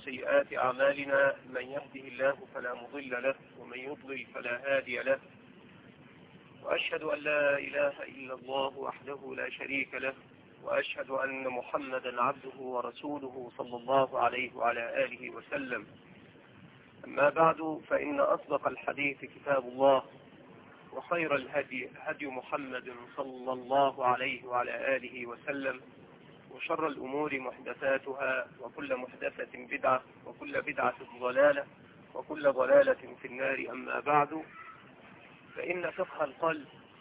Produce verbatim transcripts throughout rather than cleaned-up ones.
سيئات أعمالنا، من يهده الله فلا مضل له ومن يضلل فلا هادي له. وأشهد أن لا إله إلا الله وحده لا شريك له، وأشهد أن محمدا عبده ورسوله صلى الله عليه وعلى آله وسلم. أما بعد، فإن أصدق الحديث كتاب الله، وخير الهدي هدي محمد صلى الله عليه وعلى آله وسلم، وشر الأمور محدثاتها، وكل محدثة بدعة، وكل بدعة ضلالة، وكل ضلالة في النار. أما بعد، فإن فقه القلب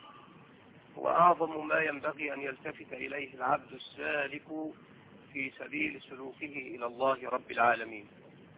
هو أعظم ما ينبغي أن يلتفت إليه العبد السالك في سبيل سلوكه إلى الله رب العالمين،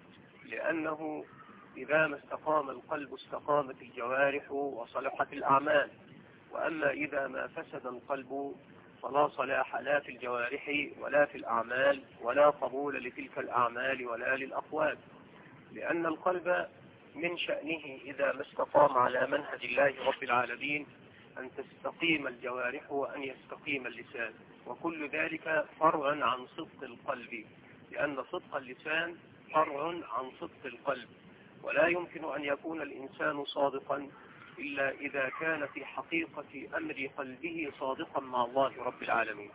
لأنه إذا ما استقام القلب استقامت الجوارح وصلحت الأعمال، وأما إذا ما فسد القلب فلا صلاح لا في الجوارح ولا في الأعمال، ولا قبول لتلك الأعمال ولا للأقوال، لأن القلب من شأنه إذا ما استقام على منهج الله رب العالمين أن تستقيم الجوارح وأن يستقيم اللسان، وكل ذلك فرع عن صدق القلب، لأن صدق اللسان فرع عن صدق القلب، ولا يمكن أن يكون الإنسان صادقا إلا إذا كان في حقيقة أمر قلبه صادقا مع الله رب العالمين.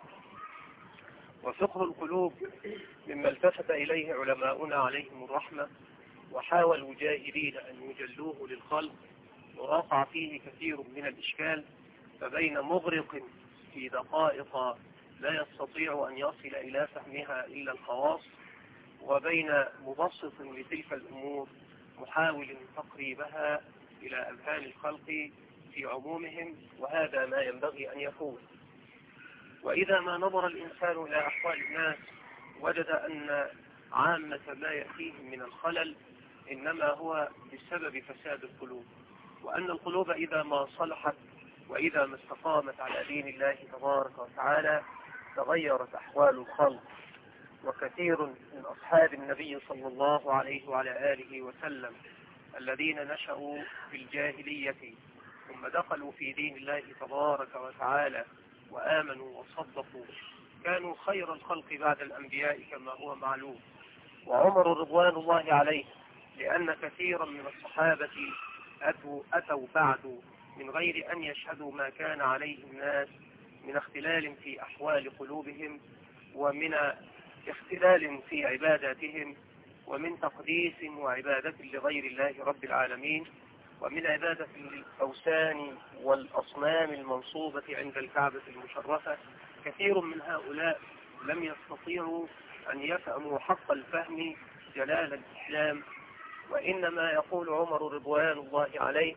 وفقه القلوب مما التفت إليه علماؤنا عليهم الرحمة، وحاولوا جاهدين أن يجلوه للخلق، ووقع فيه كثير من الإشكال، فبين مغرق في دقائق لا يستطيع أن يصل إلى فهمها إلا الخواص، وبين مبسط لتلك الأمور محاول تقريبها إلى أذهان الخلق في عمومهم، وهذا ما ينبغي أن يكون. وإذا ما نظر الإنسان إلى أحوال الناس وجد أن عامة ما يأتيهم من الخلل إنما هو بسبب فساد القلوب، وأن القلوب إذا ما صلحت وإذا ما استقامت على دين الله تبارك وتعالى تغيرت أحوال الخلق. وكثير من أصحاب النبي صلى الله عليه وعلى آله وسلم الذين نشأوا في الجاهلية ثم دخلوا في دين الله تبارك وتعالى وآمنوا وصدقوا كانوا خير الخلق بعد الأنبياء كما هو معلوم. وعمر رضوان الله عليه، لأن كثيرا من الصحابة أتوا, أتوا بعد من غير أن يشهدوا ما كان عليه الناس من اختلال في أحوال قلوبهم، ومن اختلال في عباداتهم، ومن تقديس وعبادة لغير الله رب العالمين، ومن عبادة الأوثان والأصنام المنصوبة عند الكعبة المشرفة. كثير من هؤلاء لم يستطيعوا أن يفهموا حق الفهم جلال الإسلام، وإنما يقول عمر رضوان الله عليه: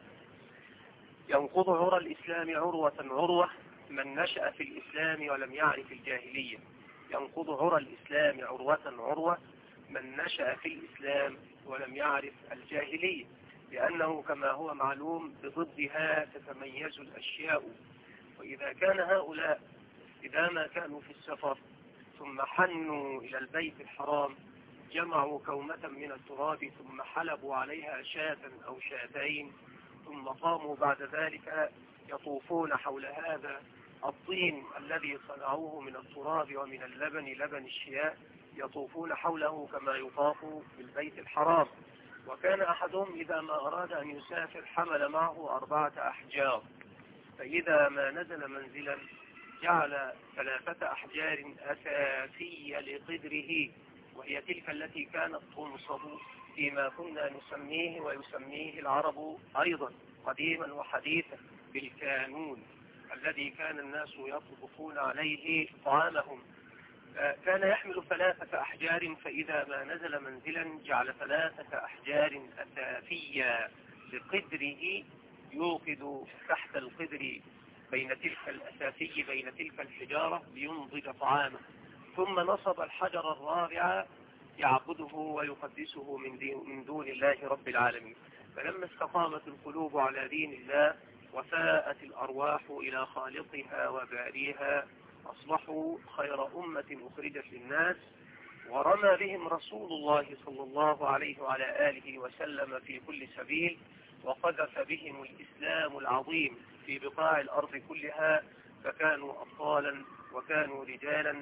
ينقض عرى الإسلام عروة عروة من نشأ في الإسلام ولم يعرف الجاهلية. ينقض عرى الإسلام عروة عروة من نشأ في الإسلام ولم يعرف الجاهلية، لأنه كما هو معلوم بضدها تتميز الأشياء. وإذا كان هؤلاء إذا ما كانوا في السفر ثم حنوا إلى البيت الحرام جمعوا كومة من التراب ثم حلبوا عليها شاة أو شاتين، ثم قاموا بعد ذلك يطوفون حول هذا الطين الذي صنعوه من التراب ومن اللبن لبن الشياء، يطوفون حوله كما يطاف بالبيت الحرام. وكان أحدهم إذا ما أراد أن يسافر حمل معه أربعة أحجار، فإذا ما نزل منزلا جعل ثلاثة أحجار أساسية لقدره، وهي تلك التي كانت تنصب فيما كنا نسميه ويسميه العرب أيضا قديما وحديثا بالكانون، الذي كان الناس يطبخون عليه طعامهم. كان يحمل ثلاثة أحجار، فإذا ما نزل منزلا جعل ثلاثة أحجار أساسية لقدره يوقد تحت القدر بين تلك الأساسي بين تلك الحجارة لينضج طعامه، ثم نصب الحجر الرابع يعبده ويقدسه من دون الله رب العالمين. فلما استقامت القلوب على دين الله وفاءت الأرواح إلى خالقها وباريها أصبحوا خير أمة أخرجت للناس، ورمى بهم رسول الله صلى الله عليه وعلى آله وسلم في كل سبيل، وقذف بهم الإسلام العظيم في بقاع الأرض كلها، فكانوا أبطالا وكانوا رجالا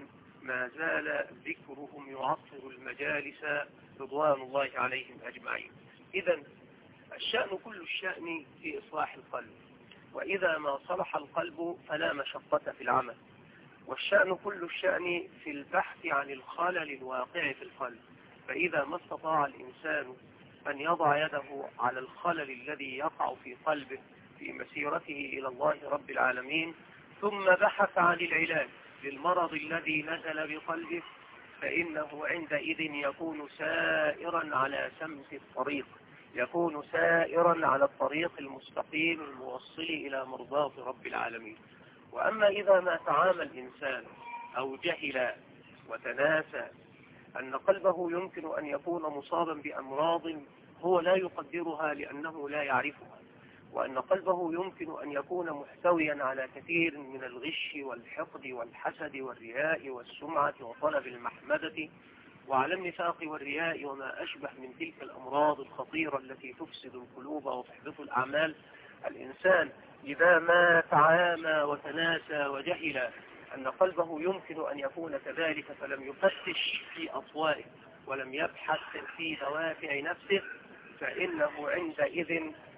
ما زال ذكرهم يعطر المجالس رضوان الله عليهم أجمعين. إذن الشأن كل الشأن في إصلاح القلب، وإذا ما صلح القلب فلا مشقة في العمل. والشأن كل الشأن في البحث عن الخلل الواقع في القلب، فإذا ما استطاع الإنسان أن يضع يده على الخلل الذي يقع في قلبه في مسيرته إلى الله رب العالمين، ثم بحث عن العلاج للمرض الذي نزل بقلبه، فإنه عندئذ يكون سائرا على سمت الطريق، يكون سائرا على الطريق المستقيم الموصل إلى مرضاة رب العالمين. وأما إذا ما تعامل الإنسان أو جهل وتناسى أن قلبه يمكن أن يكون مصابا بأمراض هو لا يقدرها لأنه لا يعرفها، وأن قلبه يمكن أن يكون محتويا على كثير من الغش والحقد والحسد والرياء والسمعة وطلب المحمدة وعلى النفاق والرياء وما أشبه من تلك الأمراض الخطيرة التي تفسد القلوب وتحبط الأعمال. الإنسان إذا ما تعامى وتناسى وجهل أن قلبه يمكن أن يكون كذلك فلم يفتش في أطوائه ولم يبحث في دوافع نفسه، فإنه عندئذ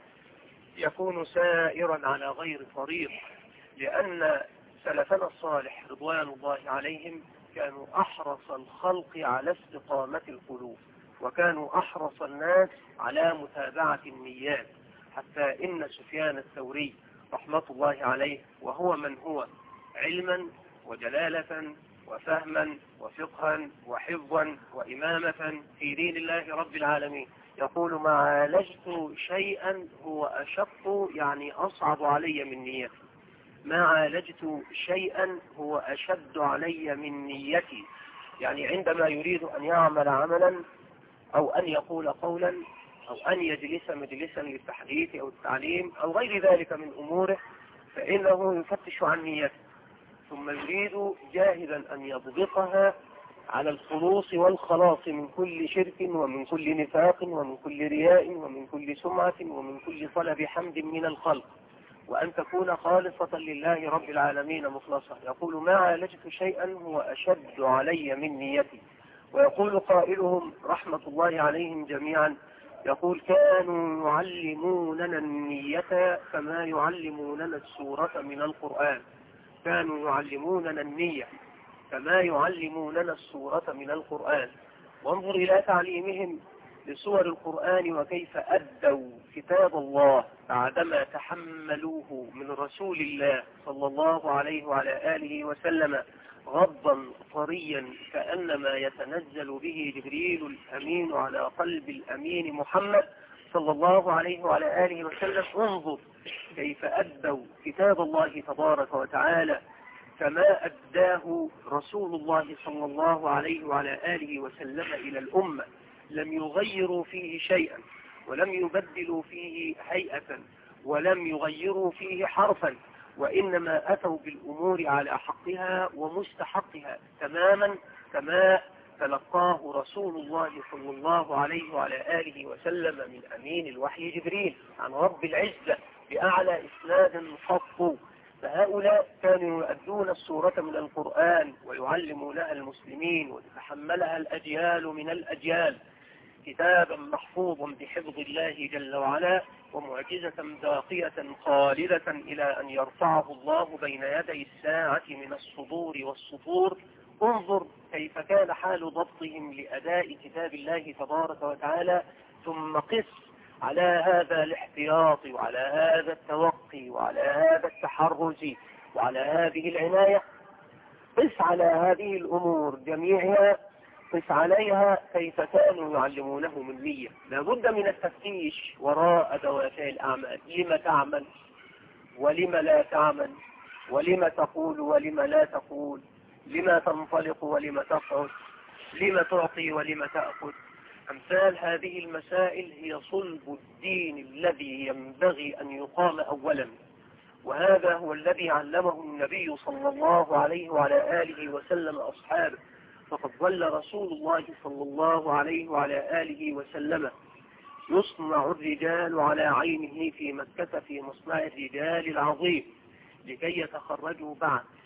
يكون سائرا على غير طريق، لأن سلفنا الصالح رضوان الله عليهم كانوا أحرص الخلق على استقامة القلوب، وكانوا أحرص الناس على متابعة النيات، حتى إن سفيان الثوري رحمة الله عليه وهو من هو علما وجلالة وفهما وفقها وحفظا وإمامة في دين الله رب العالمين يقول: ما عالجت شيئا هو أشق يعني أصعب علي من نيتي، ما عالجت شيئا هو أشد علي من نيتي. يعني عندما يريد أن يعمل عملا أو أن يقول قولا أو أن يجلس مجلسا للتحديث أو التعليم أو غير ذلك من أموره، فإنه يفتش عن نيته، ثم يريد جاهدا أن يضبطها على الخلوص والخلاص من كل شرك ومن كل نفاق ومن كل رياء ومن كل سمعة ومن كل طلب حمد من الخلق، وأن تكون خالصة لله رب العالمين مخلصة. يقول: ما عالجت شيئا هو أشد علي من نيتي. ويقول قائلهم رحمة الله عليهم جميعا، يقول: كانوا يعلموننا النية كما يعلموننا السورة من القرآن، كانوا يعلموننا النية كما يعلموننا السورة من القرآن. وانظر إلى تعليمهم لسور القرآن وكيف أدوا كتاب الله بعدما تحملوه من رسول الله صلى الله عليه وعلى آله وسلم غضا طريا كأنما يتنزل به جبريل الأمين على قلب الأمين محمد صلى الله عليه وعلى آله وسلم. انظر كيف أدوا كتاب الله تبارك وتعالى كما أداه رسول الله صلى الله عليه وعلى آله وسلم إلى الأمة، لم يغيروا فيه شيئا ولم يبدلوا فيه هيئة ولم يغيروا فيه حرفا، وإنما أتوا بالأمور على حقها ومستحقها تماما كما تلقاه رسول الله صلى الله عليه وعلى آله وسلم من أمين الوحي جبريل عن رب العزة بأعلى إسناد خط. فهؤلاء كانوا يؤدون السورة من القرآن ويعلمونها المسلمين وتتحملها الأجيال من الأجيال كتابا محفوظا بحفظ الله جل وعلا، ومعجزة باقية خالدة إلى أن يرفعه الله بين يدي الساعة من الصدور والسطور. انظر كيف كان حال ضبطهم لأداء كتاب الله تبارك وتعالى، ثم قس على هذا الاحتياط وعلى هذا التوقي وعلى هذا التحرز وعلى هذه العناية، قس على هذه الأمور جميعها، قس عليها كيف كانوا يعلمونه من نية. لابد من التفتيش وراء دوافع الأعمال، لما تعمل ولما لا تعمل، ولما تقول ولما لا تقول، لما تنطلق ولما تقعد، لما تعطي ولما تأخذ. أمثال هذه المسائل هي صلب الدين الذي ينبغي أن يقام أولا، وهذا هو الذي علمه النبي صلى الله عليه وعلى آله وسلم أصحابه. فقد ظل رسول الله صلى الله عليه وعلى آله وسلم يصنع الرجال على عينه في مكة في مصنع الرجال العظيم لكي يتخرجوا بعد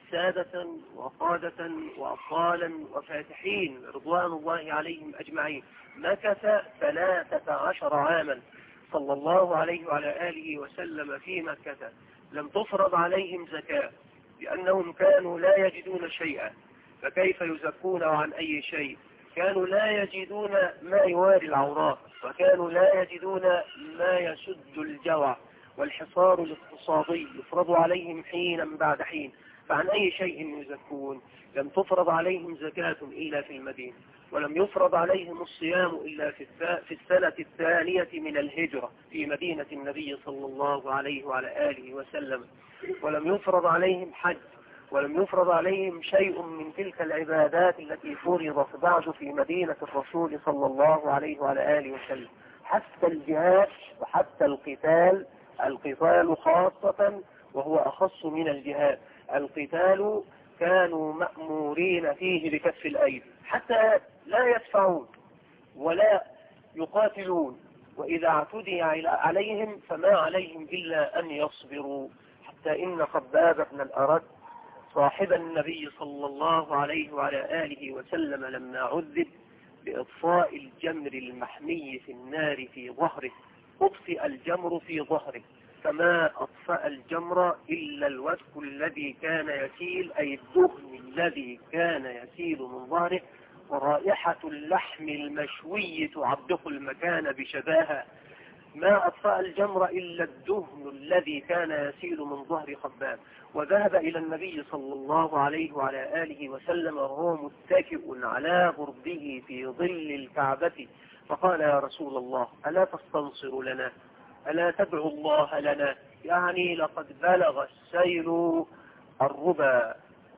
سادة وقادة وأبطالا وفاتحين رضوان الله عليهم أجمعين، مكث ثلاثة عشر عاما صلى الله عليه وعلى آله وسلم في مكة. لم تفرض عليهم زكاة لأنهم كانوا لا يجدون شيئا، فكيف يزكون عن أي شيء؟ كانوا لا يجدون ما يواري العورات، وكانوا لا يجدون ما يسد الجوع، والحصار الاقتصادي يفرض عليهم حينا بعد حين، فعن أي شيء يزكون؟ لم تفرض عليهم زكاة إلا في المدينة، ولم يفرض عليهم الصيام إلا في السنة الثانية من الهجرة في مدينة النبي صلى الله عليه وعلى آله وسلم، ولم يفرض عليهم حج، ولم يفرض عليهم شيء من تلك العبادات التي فرضت بعد في مدينة الرسول صلى الله عليه وعلى آله وسلم. حتى الجهاد وحتى القتال، القتال خاصة وهو أخص من الجهاد، القتال كانوا مأمورين فيه بكف الأيدي، حتى لا يدفعون ولا يقاتلون، وإذا اعتدي عليهم فما عليهم إلا أن يصبروا. حتى إن خباب بن الأرد صاحب النبي صلى الله عليه وعلى آله وسلم لما عذب بإطفاء الجمر المحمي في النار في ظهره، أطفئ الجمر في ظهره، فما أطفأ الجمر إلا الوسك الذي كان يسيل، أي الدهن الذي كان يسيل من ظهره، ورائحة اللحم المشوي تعبق المكان بشباهة. ما أطفأ الجمر إلا الدهن الذي كان يسيل من ظهر خباب. وذهب إلى النبي صلى الله عليه وعلى آله وسلم وهو متكئ على برده في ظل الكعبة، فقال: يا رسول الله، ألا تستنصر لنا؟ ألا تدعو الله لنا؟ يعني لقد بلغ السيل الربا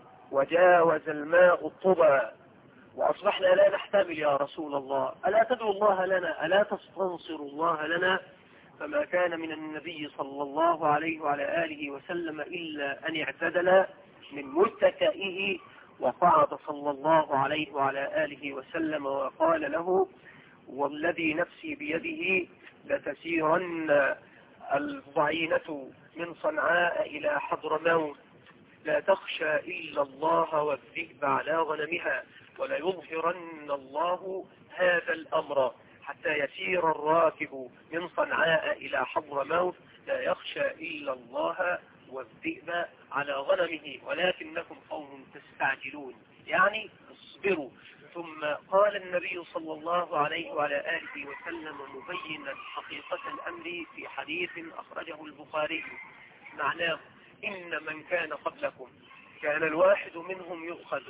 وجاوز الماء الطبا وأصبحنا لا نحتمل يا رسول الله، ألا تدعو الله لنا؟ ألا تستنصر الله لنا؟ فما كان من النبي صلى الله عليه وعلى آله وسلم إلا أن اعتدل من متكئه وقعد صلى الله عليه وعلى آله وسلم وقال له: والذي نفسي بيده لتسيرن الضعينة من صنعاء إلى حضرموت، لا تخشى إلا الله والذئب على غنمها، وليظهرن الله هذا الأمر حتى يسير الراكب من صنعاء إلى حضرموت، لا يخشى إلا الله والذئب على غنمه ولكنكم قوم تستعجلون، يعني اصبروا. ثم قال النبي صلى الله عليه وعلى آله وسلم مبينا حقيقة الأمر في حديث أخرجه البخاري معناه: إن من كان قبلكم كان الواحد منهم يؤخذ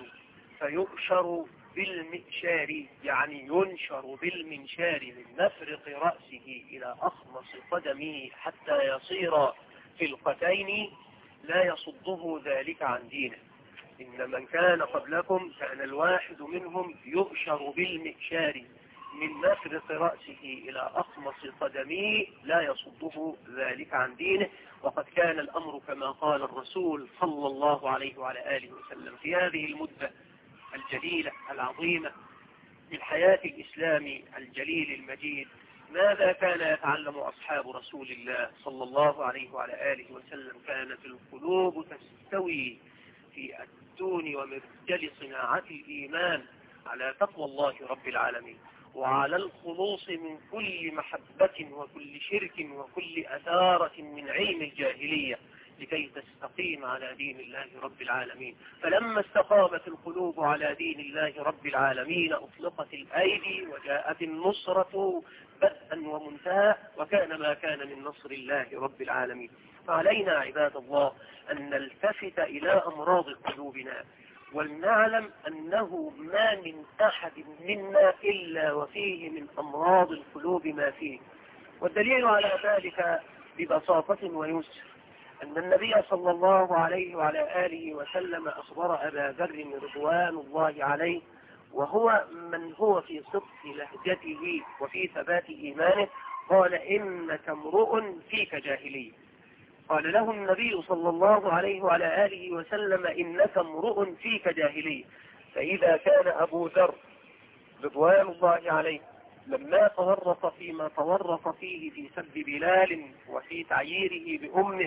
فيؤشر بالمئشار، يعني ينشر بالمنشار من مفرق رأسه إلى أخمص قدمه حتى يصير في القتين، لا يصده ذلك عن دينه. إن من كان قبلكم كان الواحد منهم يؤشر بالمئشار من مفرق رأسه إلى أخمص قدمه، لا يصده ذلك عن دينه. وقد كان الأمر كما قال الرسول صلى الله عليه وعلى آله وسلم في هذه المدة الجليلة العظيمة من حياة الإسلام الجليل المجيد. ماذا كان يتعلم أصحاب رسول الله صلى الله عليه وعلى آله وسلم؟ كانت القلوب تستوي في الدون ومرجل صناعة الإيمان على تقوى الله رب العالمين، وعلى الخلوص من كل محبة وكل شرك وكل أثارة من علم الجاهلية، لكي تستقيم على دين الله رب العالمين. فلما استقامت القلوب على دين الله رب العالمين أطلقت الأيدي وجاءت النصرة بدءا ومنتهى، وكان ما كان من نصر الله رب العالمين. فعلينا عباد الله أن نلتفت إلى أمراض قلوبنا، ولنعلم أنه ما من أحد منا إلا وفيه من أمراض القلوب ما فيه. والدليل على ذلك ببساطة ويسر أن النبي صلى الله عليه وعلى آله وسلم أخبر أبا ذر رضوان الله عليه، وهو من هو في صدق لهجته وفي ثبات إيمانه، قال: إنك امرؤ فيك جاهلية. قال له النبي صلى الله عليه وعلى آله وسلم: إنك امرؤ فيك جاهلية. فإذا كان أبو ذر رضوان الله عليه لما تورط فيما تورط فيه في سب بلال وفي تعييره بأمه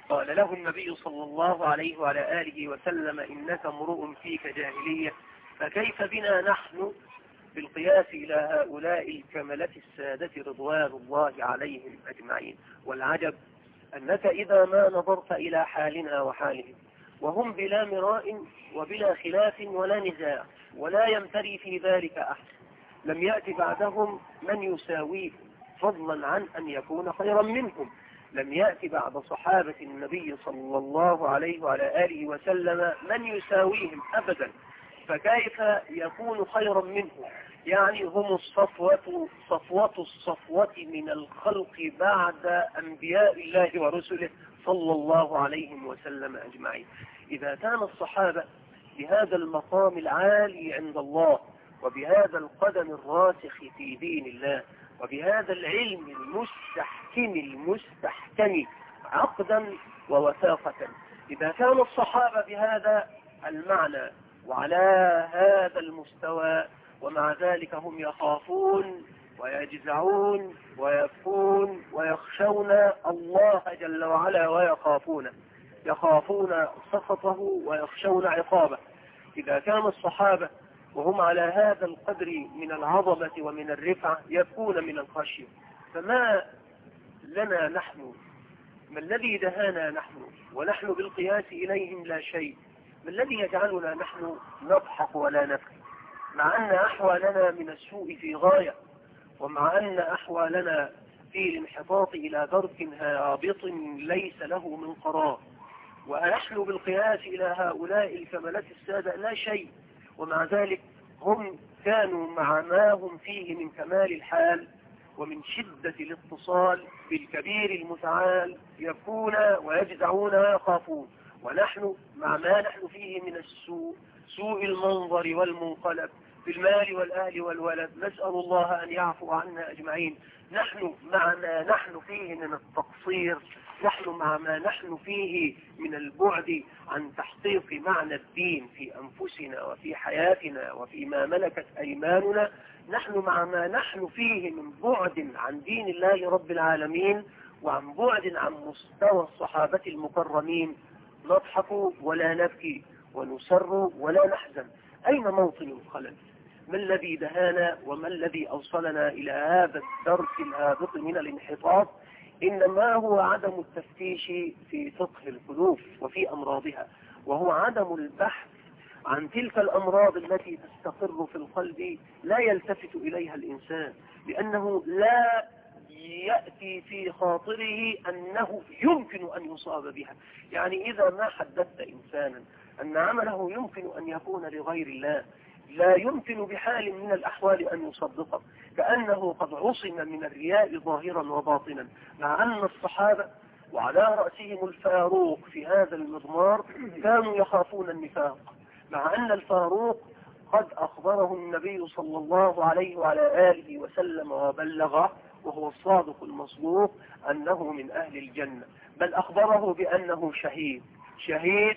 قال له النبي صلى الله عليه وعلى آله وسلم إنك امرؤ فيك جاهلية، فكيف بنا نحن بالقياس إلى هؤلاء الكملة السادة رضوان الله عليهم أجمعين؟ والعجب أنك إذا ما نظرت إلى حالنا وحالهم وهم بلا مراء وبلا خلاف ولا نزاع ولا يمتري في ذلك أحد، لم يأتي بعدهم من يساويه فضلا عن أن يكون خيرا منهم. لم يأتي بعد صحابة النبي صلى الله عليه وعلى آله وسلم من يساويهم أبدا، فكيف يكون خيرا منهم؟ يعني هم الصفوة صفوة الصفوة من الخلق بعد أنبياء الله ورسله صلى الله عليه وسلم أجمعين. إذا كان الصحابة بهذا المقام العالي عند الله وبهذا القدم الراسخ في دين الله وبهذا العلم المستحكم المستحكم عقدا ووثاقة، إذا كان الصحابة بهذا المعنى وعلى هذا المستوى ومع ذلك هم يخافون ويجزعون ويبكون ويخشون الله جل وعلا ويخافونه، يخافون سخطه ويخشون عقابه، إذا كان الصحابة وهم على هذا القدر من العظمة ومن الرفعة يبكون من الخشية، فما لنا نحن؟ ما الذي دهانا نحن ونحن بالقياس إليهم لا شيء؟ ما الذي يجعلنا نحن نضحك ولا نبكي مع أن أحوالنا من السوء في غاية، ومع أن أحوالنا في الانحطاط إلى درك هابط ليس له من قرار، ونحن بالقياس إلى هؤلاء الكملة السادة لا شيء، ومع ذلك هم كانوا مع ما هم فيه من كمال الحال ومن شدة الاتصال بالكبير المتعال يبكون ويجزعون ويخافون، ونحن مع ما نحن فيه من السوء، سوء المنظر والمنقلب في المال والأهل والولد، نسأل الله أن يعفو عنا أجمعين، نحن مع ما نحن فيه من التقصير، نحن مع ما نحن فيه من البعد عن تحقيق معنى الدين في أنفسنا وفي حياتنا وفيما ملكت أيماننا، نحن مع ما نحن فيه من بعد عن دين الله رب العالمين وعن بعد عن مستوى الصحابة المكرمين، نضحك ولا نبكي ونسر ولا نحزن. أين موطن الخلل؟ ما الذي دهانا وما الذي أوصلنا إلى هذا الدرك الهابط من الانحطاط؟ إنما هو عدم التفتيش في فقه القلوب وفي أمراضها، وهو عدم البحث عن تلك الأمراض التي تستقر في القلب لا يلتفت إليها الإنسان، لأنه لا يأتي في خاطره أنه يمكن أن يصاب بها. يعني إذا ما حدثت إنسانا أن عمله يمكن أن يكون لغير الله لا يمكن بحال من الأحوال أن يصدقه، كأنه قد عصم من الرياء ظاهرا وباطنا، مع أن الصحابة وعلى رأسهم الفاروق في هذا المضمار كانوا يخافون النفاق، مع أن الفاروق قد أخبره النبي صلى الله عليه وعلى آله وسلم وبلغه وهو الصادق المصدوق أنه من أهل الجنة، بل أخبره بأنه شهيد شهيد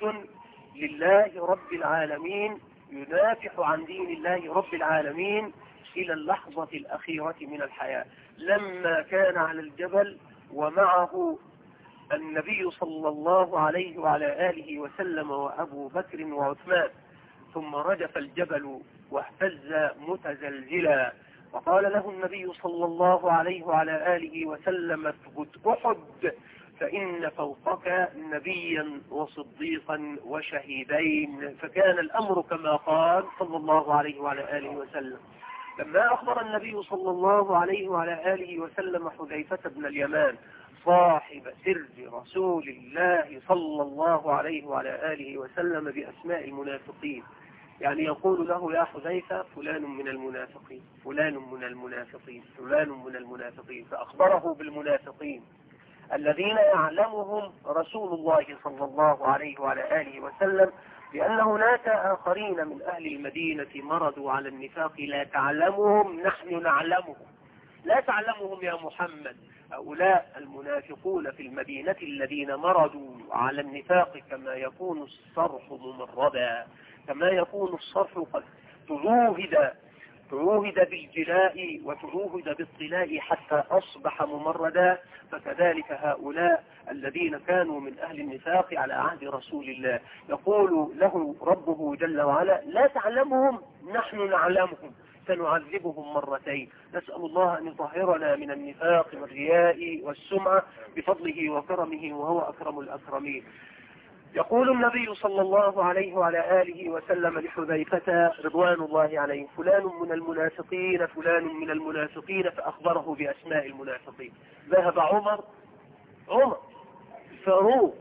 لله رب العالمين يدافع عن دين الله رب العالمين إلى اللحظة الأخيرة من الحياة، لما كان على الجبل ومعه النبي صلى الله عليه وعلى آله وسلم وأبو بكر وعثمان، ثم رجف الجبل واهتز متزلزلا، وقال له النبي صلى الله عليه وعلى آله وسلم اثبت أحد فإن فوقك نبيا وصديقا وشهيدين، فكان الأمر كما قال صلى الله عليه وعلى آله وسلم. لما أخبر النبي صلى الله عليه وعلى آله وسلم حذيفة بن اليمان صاحب سر رسول الله صلى الله عليه وعلى آله وسلم بأسماء المنافقين، يعني يقول له يا حذيفة فلان من المنافقين فلان من المنافقين فلان من المنافقين، فأخبره بالمنافقين الذين يعلمهم رسول الله صلى الله عليه وعلى آله وسلم بأن هناك آخرين من أهل المدينة مرضوا على النفاق لا تعلمهم نحن نعلمهم، لا تعلمهم يا محمد، هؤلاء المنافقون في المدينة الذين مرضوا على النفاق كما يكون الصرح ممردا، كما يكون الصرح قد تزوهد تعوهد بالجلاء وتعوهد بالطلاء حتى أصبح ممردا، فكذلك هؤلاء الذين كانوا من أهل النفاق على عهد رسول الله يقول له ربه جل وعلا لا تعلمهم نحن نعلمهم سنعذبهم مرتين. نسأل الله أن يطهرنا من النفاق والرياء والسمعة بفضله وكرمه وهو أكرم الأكرمين. يقول النبي صلى الله عليه وعلى آله وسلم لحذيفة رضوان الله عليه فلان من المنافقين فلان من المنافقين، فأخبره بأسماء المنافقين. ذهب عمر عمر فاروق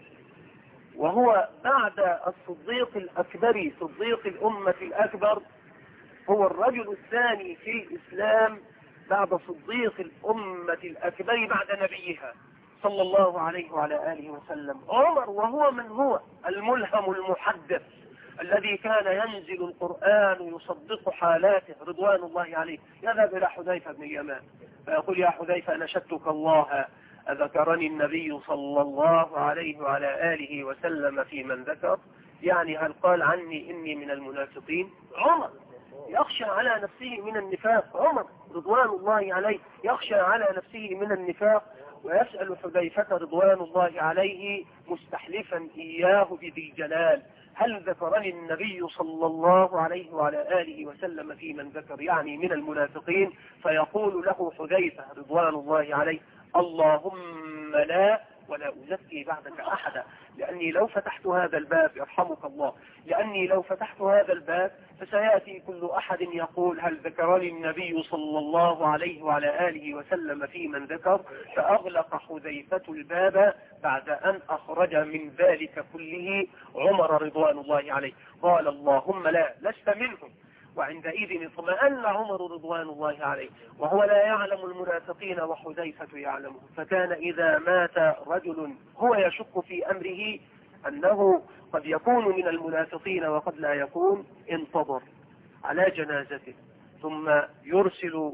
وهو بعد الصديق الأكبر صديق الأمة الأكبر، هو الرجل الثاني في الإسلام بعد صديق الأمة الأكبر بعد نبيها صلى الله عليه وعلى آله وسلم. عمر وهو من هو الملهم المحدث الذي كان ينزل القرآن يصدق حالاته رضوان الله عليه، يذهب إلى حذيفة بن اليمان فيقول يا حذيفة نشدتك الله أذكرني النبي صلى الله عليه وعلى آله وسلم في من ذكر، يعني هل قال عني إني من المنافقين؟ عمر يخشى على نفسه من النفاق، عمر رضوان الله عليه يخشى على نفسه من النفاق، ويسأل حذيفة رضوان الله عليه مستحلفا إياه بذي الجلال هل ذكرني النبي صلى الله عليه وعلى آله وسلم في من ذكر يعني من المنافقين؟ فيقول له حذيفة رضوان الله عليه اللهم لا ولا أزكي بعدك أحدا، لأني لو فتحت هذا الباب يرحمك الله لأني لو فتحت هذا الباب فسيأتي كل أحد يقول هل ذكرني النبي صلى الله عليه وعلى آله وسلم في من ذكر، فأغلق حذيفة الباب بعد أن أخرج من ذلك كله عمر رضوان الله عليه. قال اللهم لا لست منهم، وعندئذ اطمأن عمر رضوان الله عليه وهو لا يعلم المنافقين وحذيفة يعلمه. فكان إذا مات رجل هو يشك في أمره أنه قد يكون من المنافقين وقد لا يكون، انتظر على جنازته ثم يرسل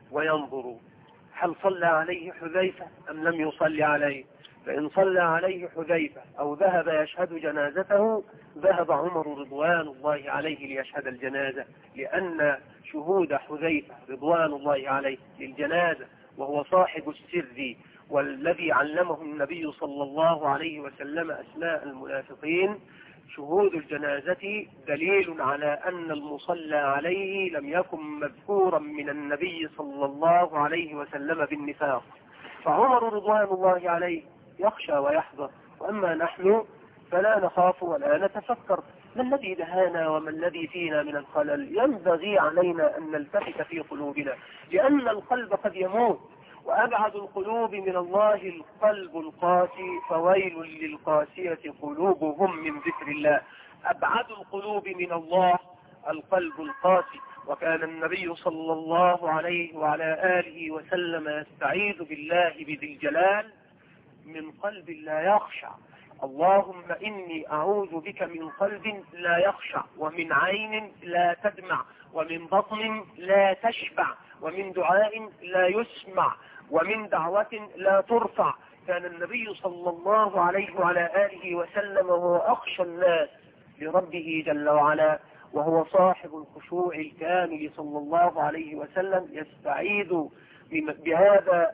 وينظر هل صلى عليه حذيفة أم لم يصلي عليه، فإن صلى عليه حذيفة أو ذهب يشهد جنازته ذهب عمر رضوان الله عليه ليشهد الجنازة، لأن شهود حذيفة رضوان الله عليه للجنازة وهو صاحب السر والذي علمه النبي صلى الله عليه وسلم أسماء المنافقين، شهود الجنازة دليل على أن المصلى عليه لم يكن مذكورا من النبي صلى الله عليه وسلم بالنفاق. فعمر رضوان الله عليه يخشى ويحذر، وأما نحن فلا نخاف ولا نتفكر ما الذي دهانا وما الذي فينا من الخلل. ينبغي علينا أن نلتفت في قلوبنا، لأن القلب قد يموت، وأبعد القلوب من الله القلب القاسي، فويل للقاسية قلوبهم من ذكر الله. أبعد القلوب من الله القلب القاسي. وكان النبي صلى الله عليه وعلى آله وسلم يستعيذ بالله بذي الجلال من قلب لا يخشع. اللهم إني أعوذ بك من قلب لا يخشع، ومن عين لا تدمع، ومن بطن لا تشبع، ومن دعاء لا يسمع، ومن دعوة لا ترفع. كان النبي صلى الله عليه وعلى آله وسلم وهو أخشى الناس لربه جل وعلا، وهو صاحب الخشوع الكامل صلى الله عليه وسلم، يستعيذ بهذا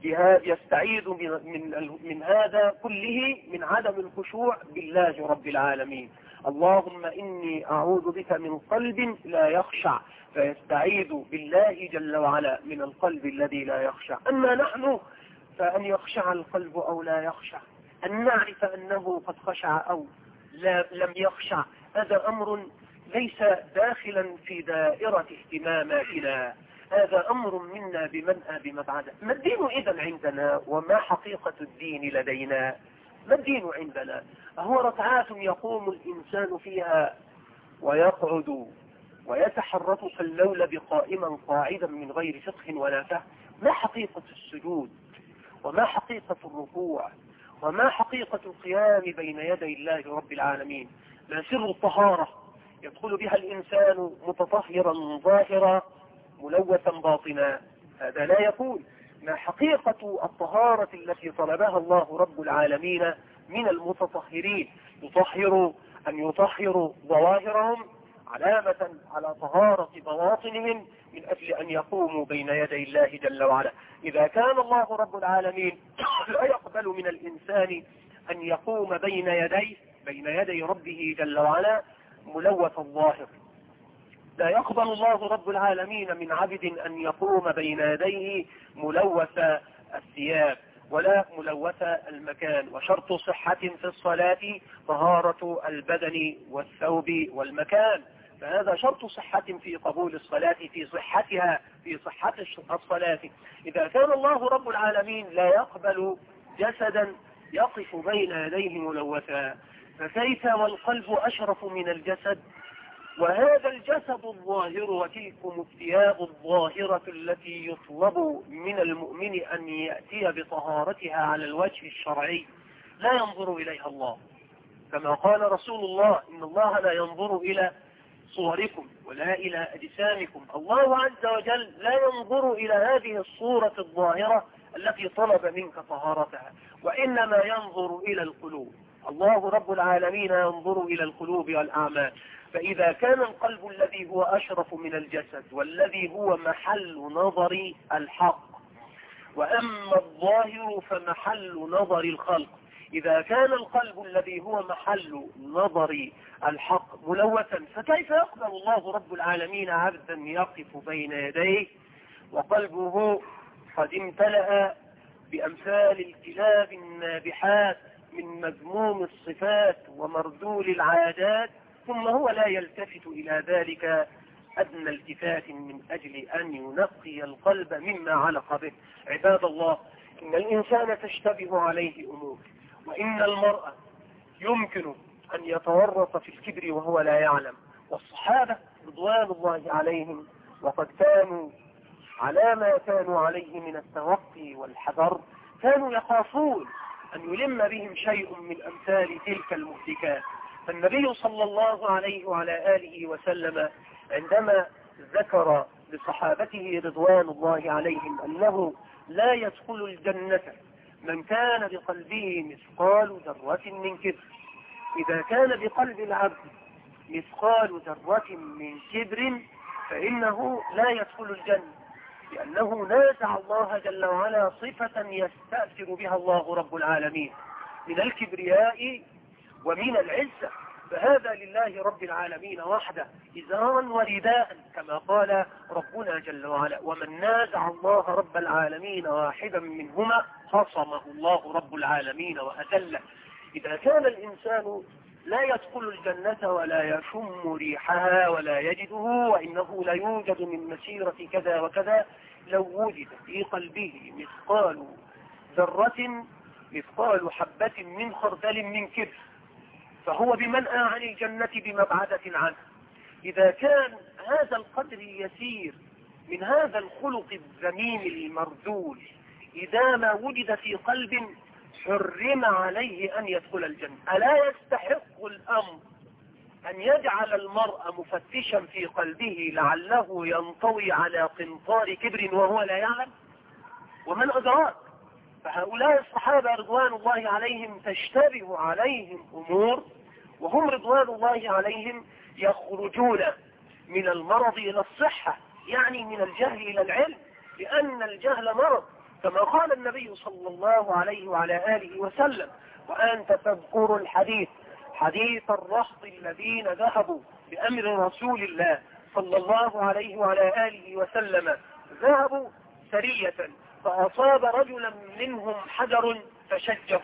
يستعيذ من, من هذا كله من عدم الخشوع بالله رب العالمين. اللهم إني أعوذ بك من قلب لا يخشع، فيستعيذ بالله جل وعلا من القلب الذي لا يخشع. أما نحن فأن يخشع القلب أو لا يخشع، أن نعرف أنه قد خشع أو لا لم يخشع، هذا أمر ليس داخلا في دائرة اهتماماتنا، هذا أمر منا بمنأى بمبعده. ما الدين إذن عندنا وما حقيقة الدين لدينا؟ ما الدين عندنا؟ أهو ركعات يقوم الإنسان فيها ويقعد ويتحرك كاللولب قائما قاعدا من غير فقه ولا فهم؟ ما حقيقة السجود؟ وما حقيقة الركوع؟ وما حقيقة القيام بين يدي الله رب العالمين؟ ما سر الطهارة يدخل بها الإنسان متطهرا ظاهرا ملوثا باطنا؟ هذا لا يكون. ما حقيقة الطهارة التي طلبها الله رب العالمين من المتطهرين؟ يطهر أن يطهروا ظواهرهم علامة على طهارة بواطنهم من أجل أن يقوموا بين يدي الله جل وعلا. إذا كان الله رب العالمين لا يقبل من الإنسان أن يقوم بين يديه بين يدي ربه جل وعلا ملوث الظاهر، لا يقبل الله رب العالمين من عبد أن يقوم بين يديه ملوث الثياب ولا ملوث المكان. وشرط صحة في الصلاة طهارة البدن والثوب والمكان، فهذا شرط صحة في قبول الصلاة في صحتها في صحة الصلاة. إذا كان الله رب العالمين لا يقبل جسدا يقف بين يديه ملوثا، فكيف والقلب أشرف من الجسد؟ وهذا الجسد الظاهر وتلكم الثياب الظاهرة التي يطلب من المؤمن أن يأتي بطهارتها على الوجه الشرعي لا ينظر إليها الله، كما قال رسول الله: إن الله لا ينظر إلى صوركم ولا إلى أجسامكم. الله عز وجل لا ينظر إلى هذه الصورة الظاهرة التي طلب منك طهارتها، وإنما ينظر إلى القلوب. الله رب العالمين ينظر إلى القلوب والأعمال. فإذا كان القلب الذي هو أشرف من الجسد والذي هو محل نظر الحق، وأما الظاهر فمحل نظر الخلق، إذا كان القلب الذي هو محل نظر الحق ملوثا، فكيف يقبل الله رب العالمين عبدا يقف بين يديه وقلبه قد امتلأ بأمثال الكلاب النابحات من مذموم الصفات ومردول العادات، ثم هو لا يلتفت إلى ذلك أدنى التفات من أجل أن ينقي القلب مما علق به. عباد الله، إن الإنسان تشتبه عليه أمور، وإن المرأة يمكن أن يتورط في الكبر وهو لا يعلم. والصحابة رضوان الله عليهم وقد كانوا على ما كانوا عليه من التوقي والحذر، كانوا يخافون أن يلم بهم شيء من أمثال تلك المهلكات. فالنبي صلى الله عليه وعلى آله وسلم عندما ذكر لصحابته رضوان الله عليهم أنه لا يدخل الجنة من كان بقلبه مثقال ذرة من كبر، إذا كان بقلب العبد مثقال ذرة من كبر فإنه لا يدخل الجنة، لأنه نازع الله جل وعلا صفة يستأثر بها الله رب العالمين من الكبرياء ومن العزة، فهذا لله رب العالمين وحده إزارا ورداء، كما قال ربنا جل وعلا: ومن نازع الله رب العالمين واحدا منهما خصمه الله رب العالمين وأذله. إذا كان الإنسان لا يدخل الجنة ولا يشم ريحها ولا يجده، وإنه لا يوجد من مسيرة كذا وكذا، لو وجد في قلبه مثقال ذرة مثقال حبة من خردل من كبر فهو بمنأى عن الجنة بمبعدة عنه. إذا كان هذا القدر يسير من هذا الخلق الذميم المرذول إذا ما وجد في قلب حرم عليه أن يدخل الجنة، ألا يستحق الأمر أن يجعل المرء مفتشا في قلبه لعله ينطوي على قنطار كبر وهو لا يعلم؟ ومن أدراك؟ فهؤلاء الصحابة رضوان الله عليهم تشتبه عليهم أمور، وهم رضوان الله عليهم يخرجون من المرض إلى الصحة، يعني من الجهل إلى العلم، لأن الجهل مرض، كما قال النبي صلى الله عليه وعلى آله وسلم: وأنت تذكر الحديث حديث الرهط الذين ذهبوا بأمر رسول الله صلى الله عليه وعلى آله وسلم، ذهبوا سرية فأصاب رجلا منهم حجر فشجه،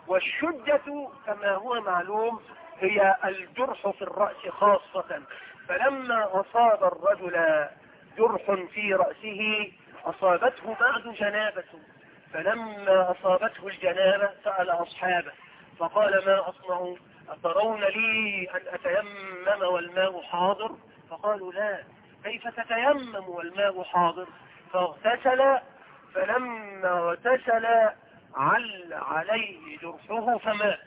والشجة كما هو معلوم هي الجرح في الرأس خاصة، فلما أصاب الرجل جرح في رأسه أصابته بعد جنابة، فلما أصابته الجنابة سأل أصحابه فقال: ما أصنع؟ أترون لي أن أتيمم والماء حاضر؟ فقالوا: لا، كيف تتيمم والماء حاضر؟ فاغتسل، فلما اغتسل عل عليه جرحه فمات.